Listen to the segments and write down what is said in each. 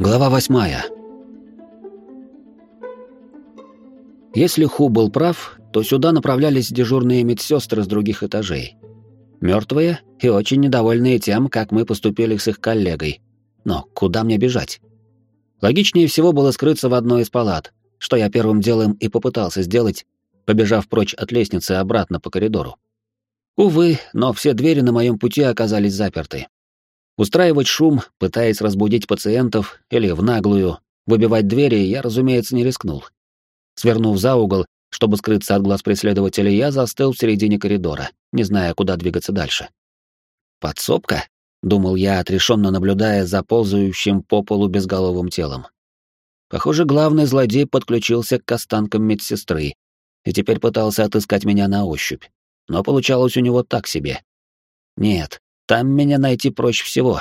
Глава 8. Если Ху был прав, то сюда направлялись дежурные медсестры с других этажей. Мертвые и очень недовольные тем, как мы поступили с их коллегой. Но куда мне бежать? Логичнее всего было скрыться в одной из палат, что я первым делом и попытался сделать, побежав прочь от лестницы обратно по коридору. Увы, но все двери на моем пути оказались заперты. Устраивать шум, пытаясь разбудить пациентов или в наглую выбивать двери, я, разумеется, не рискнул. Свернув за угол, чтобы скрыться от глаз преследователя, я застыл в середине коридора, не зная, куда двигаться дальше. «Подсобка?» — думал я, отрешенно наблюдая за ползающим по полу безголовым телом. Похоже, главный злодей подключился к останкам медсестры и теперь пытался отыскать меня на ощупь. Но получалось у него так себе. Нет, там меня найти проще всего.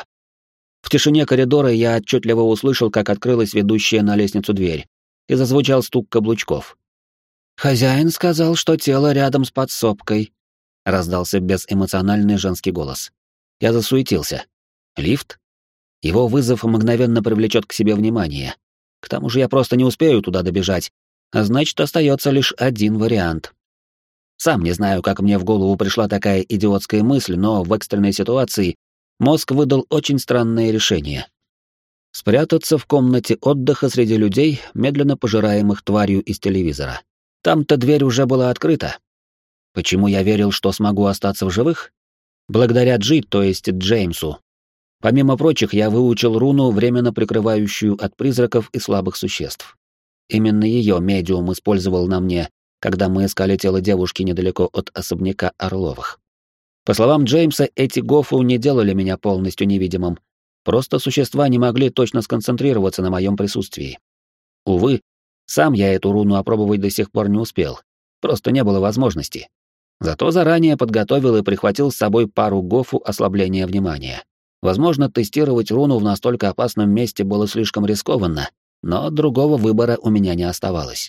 В тишине коридора я отчетливо услышал, как открылась ведущая на лестницу дверь, и зазвучал стук каблучков. «Хозяин сказал, что тело рядом с подсобкой», — раздался безэмоциональный женский голос. Я засуетился. Лифт? Его вызов мгновенно привлечет к себе внимание. К тому же я просто не успею туда добежать, а значит, остается лишь один вариант. Сам не знаю, как мне в голову пришла такая идиотская мысль, но в экстренной ситуации мозг выдал очень странное решение. Спрятаться в комнате отдыха среди людей, медленно пожираемых тварью из телевизора. Там-то дверь уже была открыта. Почему я верил, что смогу остаться в живых? Благодаря Джи, то есть Джеймсу. Помимо прочих, я выучил руну, временно прикрывающую от призраков и слабых существ. Именно ее медиум использовал на мне, когда мы искали тело девушки недалеко от особняка Орловых. По словам Джеймса, эти гофу не делали меня полностью невидимым, просто существа не могли точно сконцентрироваться на моем присутствии. Увы, сам я эту руну опробовать до сих пор не успел, просто не было возможности. Зато заранее подготовил и прихватил с собой пару гофу ослабления внимания. Возможно, тестировать руну в настолько опасном месте было слишком рискованно, но другого выбора у меня не оставалось.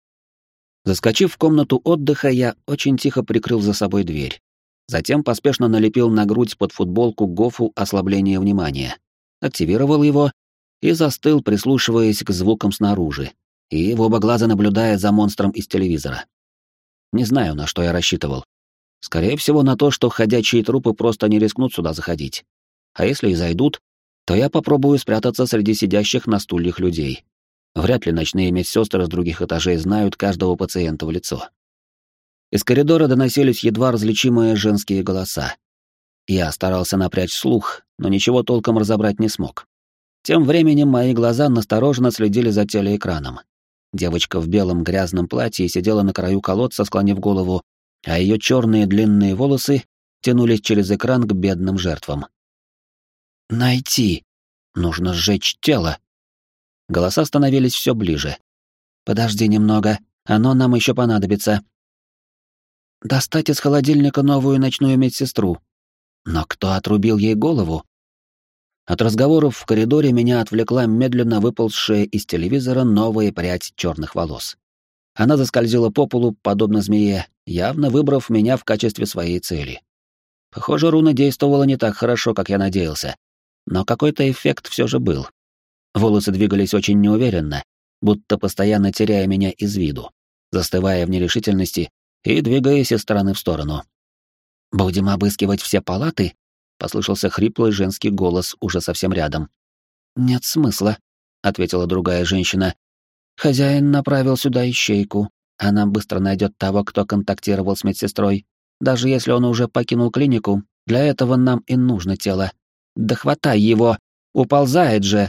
Заскочив в комнату отдыха, я очень тихо прикрыл за собой дверь. Затем поспешно налепил на грудь под футболку гофу ослабления внимания, активировал его и застыл, прислушиваясь к звукам снаружи, и в оба глаза наблюдая за монстром из телевизора. Не знаю, на что я рассчитывал. Скорее всего, на то, что ходячие трупы просто не рискнут сюда заходить. А если и зайдут, то я попробую спрятаться среди сидящих на стульях людей. Вряд ли ночные медсестры с других этажей знают каждого пациента в лицо. Из коридора доносились едва различимые женские голоса. Я старался напрячь слух, но ничего толком разобрать не смог. Тем временем мои глаза настороженно следили за телеэкраном. Девочка в белом грязном платье сидела на краю колодца, склонив голову, а ее черные длинные волосы тянулись через экран к бедным жертвам. «Найти! Нужно сжечь тело!» Голоса становились все ближе. «Подожди немного, оно нам еще понадобится». «Достать из холодильника новую ночную медсестру». Но кто отрубил ей голову? От разговоров в коридоре меня отвлекла медленно выползшая из телевизора новая прядь черных волос. Она заскользила по полу, подобно змее, явно выбрав меня в качестве своей цели. Похоже, руна действовала не так хорошо, как я надеялся, но какой-то эффект все же был. Волосы двигались очень неуверенно, будто постоянно теряя меня из виду, застывая в нерешительности и двигаясь из стороны в сторону. «Будем обыскивать все палаты?» — послышался хриплый женский голос уже совсем рядом. «Нет смысла», — ответила другая женщина. «Хозяин направил сюда ищейку. Она быстро найдет того, кто контактировал с медсестрой. Даже если он уже покинул клинику, для этого нам и нужно тело. Да хватай его! Уползает же!»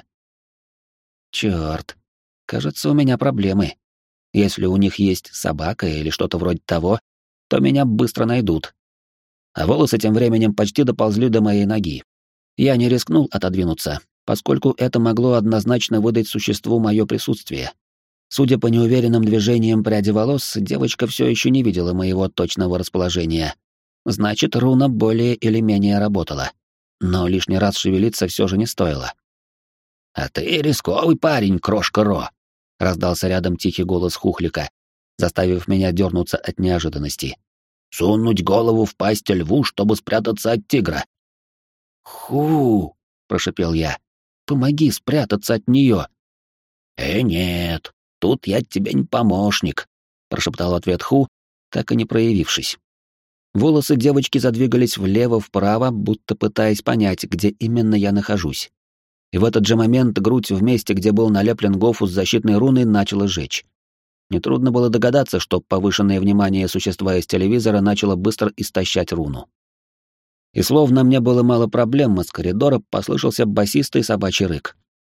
Чёрт, кажется, у меня проблемы. Если у них есть собака или что-то вроде того, то меня быстро найдут. А волосы тем временем почти доползли до моей ноги. Я не рискнул отодвинуться, поскольку это могло однозначно выдать существу мое присутствие. Судя по неуверенным движениям пряди волос, девочка все еще не видела моего точного расположения. Значит, руна более или менее работала. Но лишний раз шевелиться все же не стоило. «А ты рисковый парень, крошка Ро!» — раздался рядом тихий голос Хухлика, заставив меня дернуться от неожиданности. «Сунуть голову в пасть льву, чтобы спрятаться от тигра!» «Ху!» — прошипел я. Помоги спрятаться от нее. Нет, тут я тебе не помощник», — прошептал в ответ Ху, так и не проявившись. Волосы девочки задвигались влево-вправо, будто пытаясь понять, где именно я нахожусь. И в этот же момент грудь в месте, где был налеплен гофу с защитной руной, начала жечь. Нетрудно было догадаться, что повышенное внимание существа из телевизора начало быстро истощать руну. И словно мне было мало проблем, из коридора послышался басистый собачий рык.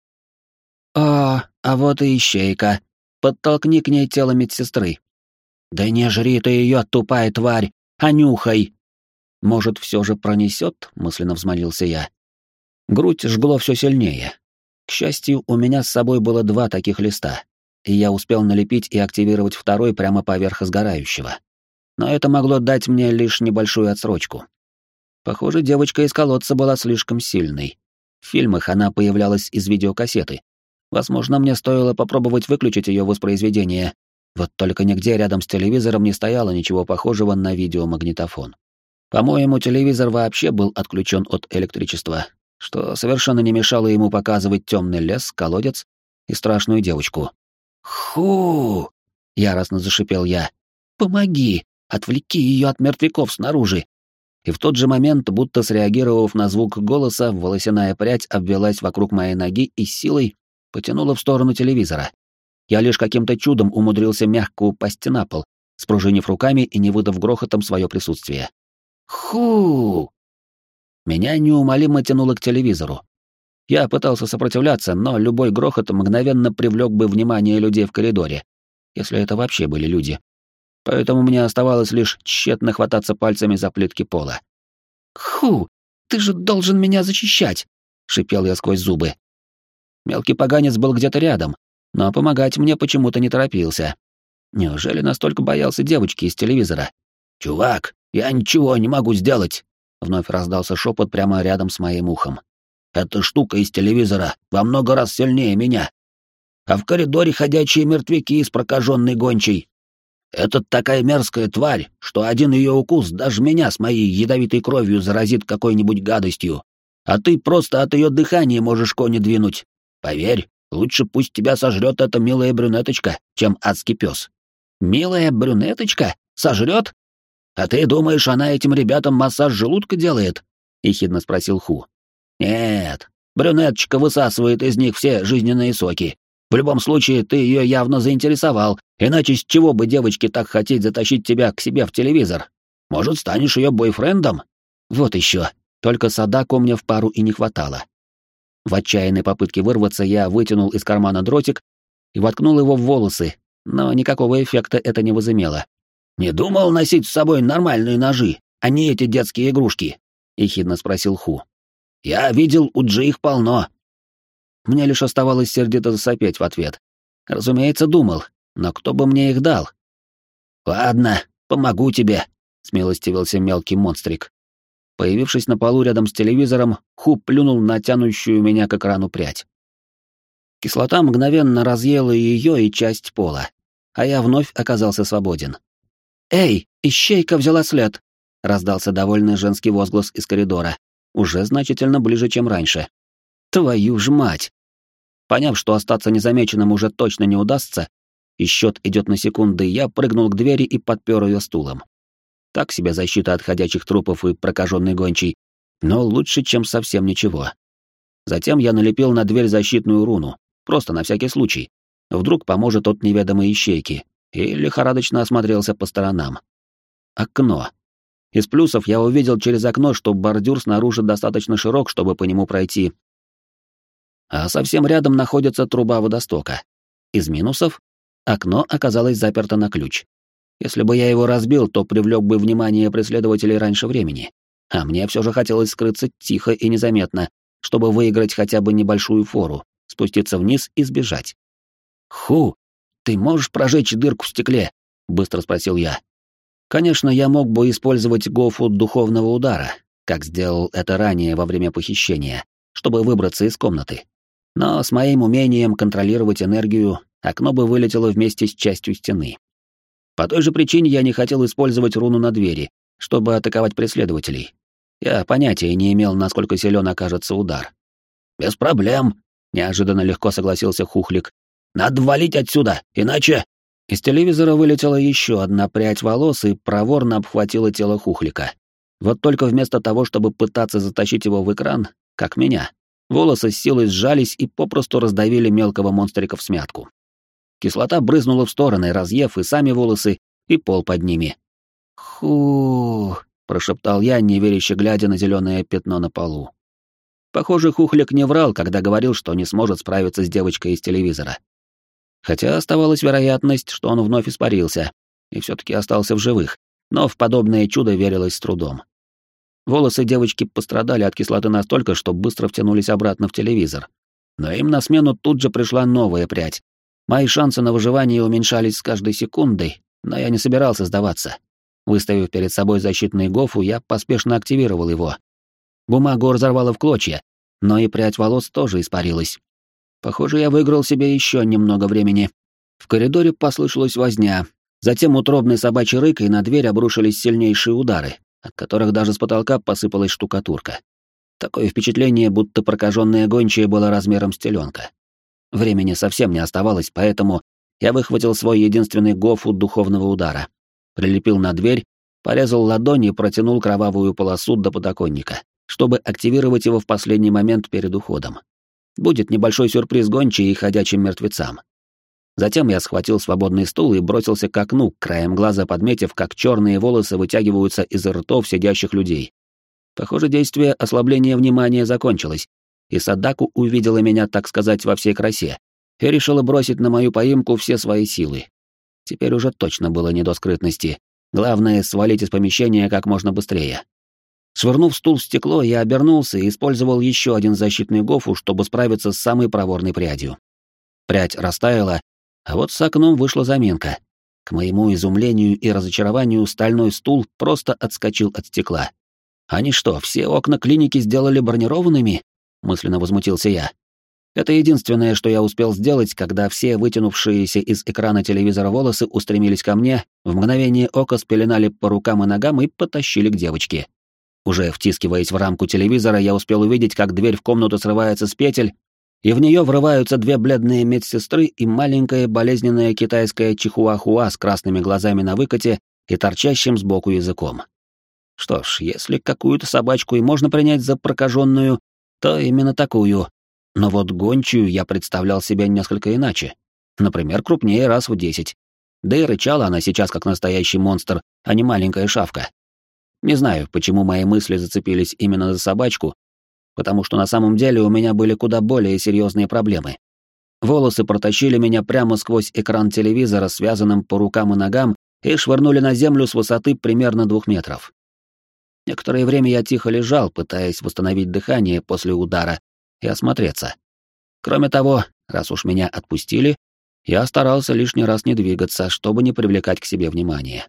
А вот и ищейка. Подтолкни к ней тело медсестры». «Да не жри ты ее, тупая тварь, а нюхай!» «Может, все же пронесет?» — мысленно взмолился я. Грудь жгло все сильнее. К счастью, у меня с собой было 2 таких листа, и я успел налепить и активировать второй прямо поверх сгорающего. Но это могло дать мне лишь небольшую отсрочку. Похоже, девочка из колодца была слишком сильной. В фильмах она появлялась из видеокассеты. Возможно, мне стоило попробовать выключить ее воспроизведение. Вот только нигде рядом с телевизором не стояло ничего похожего на видеомагнитофон. По-моему, телевизор вообще был отключен от электричества, что совершенно не мешало ему показывать темный лес, колодец и страшную девочку. «Ху!» — яростно зашипел я. «Помоги! Отвлеки ее от мертвяков снаружи!» И в тот же момент, будто среагировав на звук голоса, волосяная прядь обвелась вокруг моей ноги и силой потянула в сторону телевизора. Я лишь каким-то чудом умудрился мягко упасть на пол, спружинив руками и не выдав грохотом свое присутствие. «Ху!» Меня неумолимо тянуло к телевизору. Я пытался сопротивляться, но любой грохот мгновенно привлек бы внимание людей в коридоре, если это вообще были люди. Поэтому мне оставалось лишь тщетно хвататься пальцами за плитки пола. «Ху! Ты же должен меня защищать!» — шипел я сквозь зубы. Мелкий поганец был где-то рядом, но помогать мне почему-то не торопился. Неужели настолько боялся девочки из телевизора? «Чувак, я ничего не могу сделать!» — вновь раздался шепот прямо рядом с моим ухом. «Эта штука из телевизора во много раз сильнее меня. А в коридоре ходячие мертвяки с прокаженной гончей. Это такая мерзкая тварь, что один ее укус даже меня с моей ядовитой кровью заразит какой-нибудь гадостью. А ты просто от ее дыхания можешь кони двинуть. Поверь, лучше пусть тебя сожрет эта милая брюнеточка, чем адский пес». «Милая брюнеточка? Сожрет? А ты думаешь, она этим ребятам массаж желудка делает?» — ехидно спросил Ху. «Нет, брюнеточка высасывает из них все жизненные соки. В любом случае, ты ее явно заинтересовал, иначе с чего бы девочке так хотеть затащить тебя к себе в телевизор? Может, станешь ее бойфрендом?» Вот еще, только Садако мне в пару и не хватало. В отчаянной попытке вырваться я вытянул из кармана дротик и воткнул его в волосы, но никакого эффекта это не возымело. «Не думал носить с собой нормальные ножи, а не эти детские игрушки?» — ехидно спросил Ху. «Я видел, у Джи их полно». Мне лишь оставалось сердито засопеть в ответ. Разумеется, думал, но кто бы мне их дал? «Ладно, помогу тебе», — смилостивился мелкий монстрик. Появившись на полу рядом с телевизором, Ху плюнул на тянущую меня к экрану прядь. Кислота мгновенно разъела ее и часть пола, а я вновь оказался свободен. «Эй, ищейка взяла след!» — раздался довольный женский возглас из коридора, уже значительно ближе, чем раньше. «Твою ж мать!» Поняв, что остаться незамеченным уже точно не удастся, и счет идет на секунды, я прыгнул к двери и подпер ее стулом. Так себе защита от ходячих трупов и прокаженной гончей, но лучше, чем совсем ничего. Затем я налепил на дверь защитную руну, просто на всякий случай. Вдруг поможет от неведомой ищейки, и лихорадочно осмотрелся по сторонам. Окно. Из плюсов я увидел через окно, что бордюр снаружи достаточно широк, чтобы по нему пройти. А совсем рядом находится труба водостока. Из минусов — окно оказалось заперто на ключ. Если бы я его разбил, то привлек бы внимание преследователей раньше времени. А мне все же хотелось скрыться тихо и незаметно, чтобы выиграть хотя бы небольшую фору, спуститься вниз и сбежать. «Ху, ты можешь прожечь дырку в стекле?» — быстро спросил я. Конечно, я мог бы использовать гофу духовного удара, как сделал это ранее во время похищения, чтобы выбраться из комнаты. Но с моим умением контролировать энергию окно бы вылетело вместе с частью стены. По той же причине я не хотел использовать руну на двери, чтобы атаковать преследователей. Я понятия не имел, насколько силен окажется удар. «Без проблем», — неожиданно легко согласился Хухлик. «Надо валить отсюда, иначе...» Из телевизора вылетела еще одна прядь волос и проворно обхватила тело Хухлика. Вот только вместо того, чтобы пытаться затащить его в экран, как меня, волосы с силой сжались и попросту раздавили мелкого монстрика в смятку. Кислота брызнула в стороны, разъев и сами волосы, и пол под ними. «Ху!» — прошептал я, неверяще глядя на зеленое пятно на полу. Похоже, Хухлик не врал, когда говорил, что не сможет справиться с девочкой из телевизора. Хотя оставалась вероятность, что он вновь испарился и все-таки остался в живых, но в подобное чудо верилось с трудом. Волосы девочки пострадали от кислоты настолько, что быстро втянулись обратно в телевизор. Но им на смену тут же пришла новая прядь. Мои шансы на выживание уменьшались с каждой секундой, но я не собирался сдаваться. Выставив перед собой защитный гофу, я поспешно активировал его. Бумагу разорвало в клочья, но и прядь волос тоже испарилась. Похоже, я выиграл себе еще немного времени. В коридоре послышалась возня, затем утробный собачий рык, и на дверь обрушились сильнейшие удары, от которых даже с потолка посыпалась штукатурка. Такое впечатление, будто прокаженная гончая была размером с теленка. Времени совсем не оставалось, поэтому я выхватил свой единственный гофу духовного удара, прилепил на дверь, порезал ладонь и протянул кровавую полосу до подоконника, чтобы активировать его в последний момент перед уходом. Будет небольшой сюрприз гончей и ходячим мертвецам. Затем я схватил свободный стул и бросился к окну, краем глаза подметив, как черные волосы вытягиваются из ртов сидящих людей. Похоже, действие ослабления внимания закончилось, и Садаку увидела меня, так сказать, во всей красе, и решила бросить на мою поимку все свои силы. Теперь уже точно было не до скрытности. Главное — свалить из помещения как можно быстрее. Швырнув стул в стекло, я обернулся и использовал еще один защитный гофу, чтобы справиться с самой проворной прядью. Прядь растаяла, а вот с окном вышла заминка. К моему изумлению и разочарованию стальной стул просто отскочил от стекла. «Они что, все окна клиники сделали бронированными?» — мысленно возмутился я. Это единственное, что я успел сделать, когда все вытянувшиеся из экрана телевизора волосы устремились ко мне, в мгновение ока спеленали по рукам и ногам и потащили к девочке. Уже втискиваясь в рамку телевизора, я успел увидеть, как дверь в комнату срывается с петель, и в нее врываются две бледные медсестры и маленькая болезненная китайская чихуахуа с красными глазами на выкате и торчащим сбоку языком. Что ж, если какую-то собачку и можно принять за прокаженную, то именно такую. Но вот гончую я представлял себе несколько иначе. Например, крупнее раз в 10. Да и рычала она сейчас как настоящий монстр, а не маленькая шавка. Не знаю, почему мои мысли зацепились именно за собачку, потому что на самом деле у меня были куда более серьезные проблемы. Волосы протащили меня прямо сквозь экран телевизора, связанным по рукам и ногам, и швырнули на землю с высоты примерно 2 метров. Некоторое время я тихо лежал, пытаясь восстановить дыхание после удара и осмотреться. Кроме того, раз уж меня отпустили, я старался лишний раз не двигаться, чтобы не привлекать к себе внимания.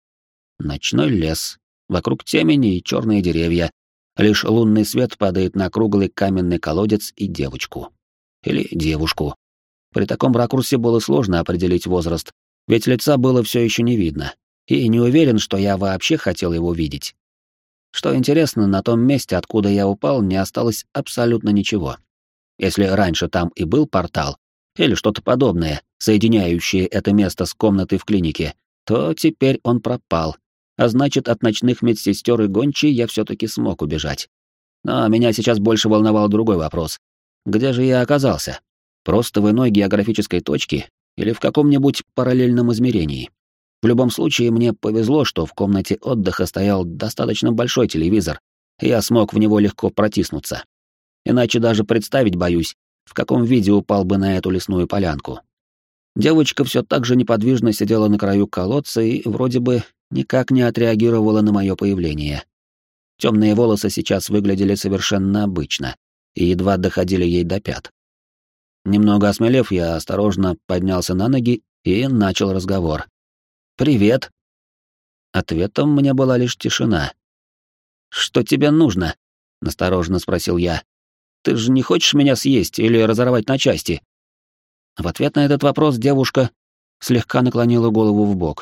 Ночной лес. Вокруг темени и черные деревья. Лишь лунный свет падает на круглый каменный колодец и девочку. Или девушку. При таком ракурсе было сложно определить возраст, ведь лица было все еще не видно, и не уверен, что я вообще хотел его видеть. Что интересно, на том месте, откуда я упал, не осталось абсолютно ничего. Если раньше там и был портал, или что-то подобное, соединяющее это место с комнатой в клинике, то теперь он пропал, а значит, от ночных медсестер и гончей я все-таки смог убежать. Но меня сейчас больше волновал другой вопрос. Где же я оказался? Просто в иной географической точке или в каком-нибудь параллельном измерении? В любом случае, мне повезло, что в комнате отдыха стоял достаточно большой телевизор, и я смог в него легко протиснуться. Иначе даже представить боюсь, в каком виде упал бы на эту лесную полянку. Девочка все так же неподвижно сидела на краю колодца и вроде бы никак не отреагировала на мое появление. Темные волосы сейчас выглядели совершенно обычно и едва доходили ей до пят. Немного осмелев, я осторожно поднялся на ноги и начал разговор. «Привет». Ответом мне была лишь тишина. «Что тебе нужно?» — настороженно спросил я. «Ты же не хочешь меня съесть или разорвать на части?» В ответ на этот вопрос девушка слегка наклонила голову вбок.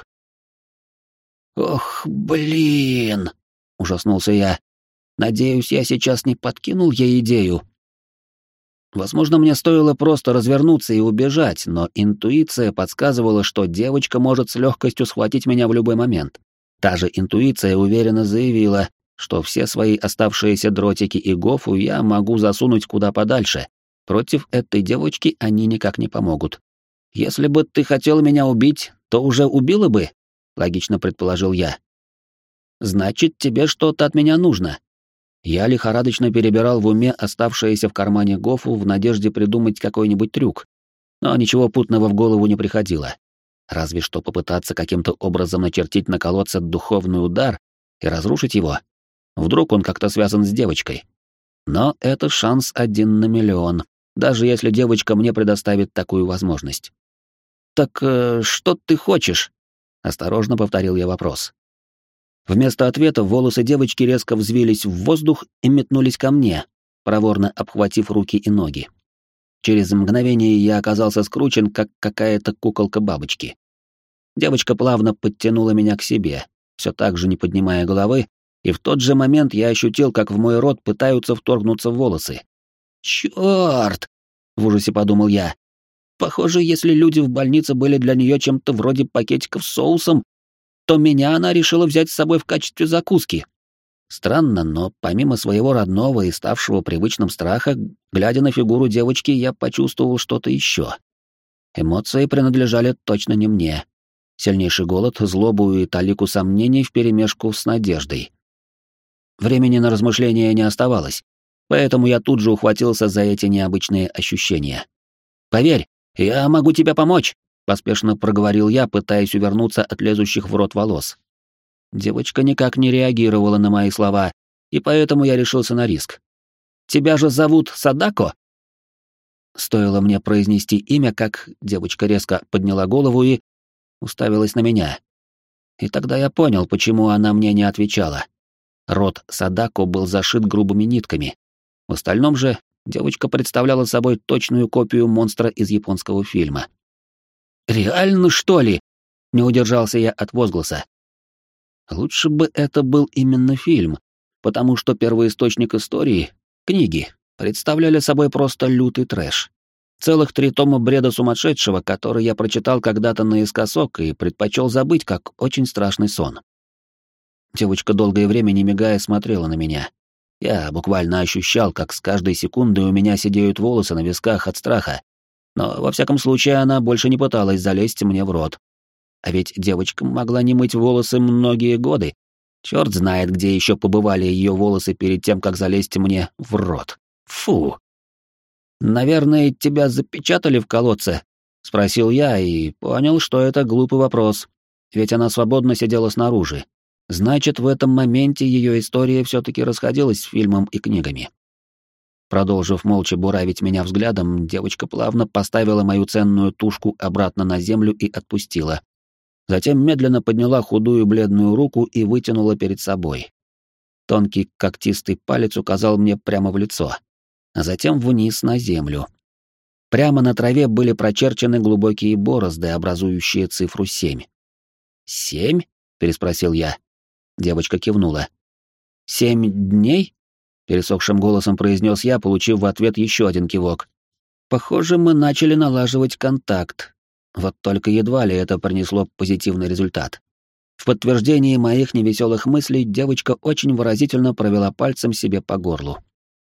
«Ох, блин!» — ужаснулся я. «Надеюсь, я сейчас не подкинул ей идею». Возможно, мне стоило просто развернуться и убежать, но интуиция подсказывала, что девочка может с легкостью схватить меня в любой момент. Та же интуиция уверенно заявила, что все свои оставшиеся дротики и гофу я могу засунуть куда подальше. Против этой девочки они никак не помогут. «Если бы ты хотел меня убить, то уже убила бы», — логично предположил я. «Значит, тебе что-то от меня нужно». Я лихорадочно перебирал в уме оставшиеся в кармане гофу в надежде придумать какой-нибудь трюк, но ничего путного в голову не приходило. Разве что попытаться каким-то образом начертить на колодце духовный удар и разрушить его. Вдруг он как-то связан с девочкой. Но это шанс 1 на миллион, даже если девочка мне предоставит такую возможность. «Так что ты хочешь?» — осторожно повторил я вопрос. Вместо ответа волосы девочки резко взвились в воздух и метнулись ко мне, проворно обхватив руки и ноги. Через мгновение я оказался скручен, как какая-то куколка бабочки. Девочка плавно подтянула меня к себе, все так же не поднимая головы, и в тот же момент я ощутил, как в мой рот пытаются вторгнуться волосы. «Чёрт!» — в ужасе подумал я. «Похоже, если люди в больнице были для нее чем-то вроде пакетиков с соусом, то меня она решила взять с собой в качестве закуски». Странно, но помимо своего родного и ставшего привычным страха, глядя на фигуру девочки, я почувствовал что-то еще. Эмоции принадлежали точно не мне. Сильнейший голод, злобу и талику сомнений вперемешку с надеждой. Времени на размышления не оставалось, поэтому я тут же ухватился за эти необычные ощущения. «Поверь, я могу тебе помочь», — поспешно проговорил я, пытаясь увернуться от лезущих в рот волос. Девочка никак не реагировала на мои слова, и поэтому я решился на риск. «Тебя же зовут Садако?» Стоило мне произнести имя, как девочка резко подняла голову и уставилась на меня. И тогда я понял, почему она мне не отвечала. Рот Садако был зашит грубыми нитками. В остальном же девочка представляла собой точную копию монстра из японского фильма. «Реально, что ли?» — не удержался я от возгласа. Лучше бы это был именно фильм, потому что первоисточник истории, книги, представляли собой просто лютый трэш. Целых 3 тома бреда сумасшедшего, который я прочитал когда-то наискосок и предпочел забыть, как очень страшный сон. Девочка долгое время не мигая смотрела на меня. Я буквально ощущал, как с каждой секундой у меня сидеют волосы на висках от страха, но во всяком случае она больше не пыталась залезть мне в рот. А ведь девочка могла не мыть волосы многие годы. Черт знает, где еще побывали ее волосы перед тем, как залезть мне в рот. Фу. «Наверное, тебя запечатали в колодце?» — спросил я и понял, что это глупый вопрос, ведь она свободно сидела снаружи. Значит, в этом моменте ее история все-таки расходилась с фильмом и книгами. Продолжив молча буравить меня взглядом, девочка плавно поставила мою ценную тушку обратно на землю и отпустила. Затем медленно подняла худую бледную руку и вытянула перед собой. Тонкий когтистый палец указал мне прямо в лицо, а затем вниз на землю. Прямо на траве были прочерчены глубокие борозды, образующие цифру 7. «7?» — переспросил я. Девочка кивнула. «7 дней?» — пересохшим голосом произнес я, получив в ответ еще один кивок. «Похоже, мы начали налаживать контакт. Вот только едва ли это принесло позитивный результат». В подтверждении моих невеселых мыслей девочка очень выразительно провела пальцем себе по горлу.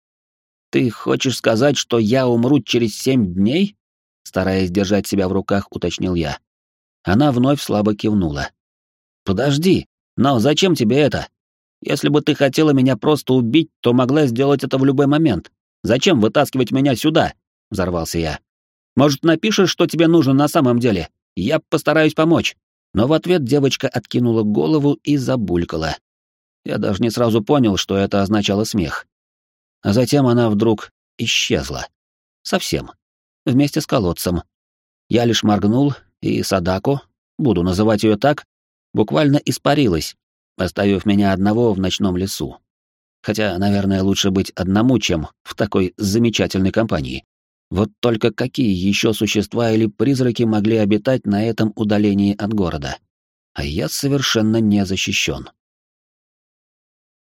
«Ты хочешь сказать, что я умру через 7 дней?» Стараясь держать себя в руках, уточнил я. Она вновь слабо кивнула. «Подожди, но зачем тебе это? Если бы ты хотела меня просто убить, то могла сделать это в любой момент. Зачем вытаскивать меня сюда?» — взорвался я. «Может, напишешь, что тебе нужно на самом деле? Я постараюсь помочь». Но в ответ девочка откинула голову и забулькала. Я даже не сразу понял, что это означало смех. А затем она вдруг исчезла. Совсем. Вместе с колодцем. Я лишь моргнул, и Садако, буду называть ее так, буквально испарилась, оставив меня одного в ночном лесу. Хотя, наверное, лучше быть одному, чем в такой замечательной компании. Вот только какие еще существа или призраки могли обитать на этом удалении от города? А я совершенно не защищен.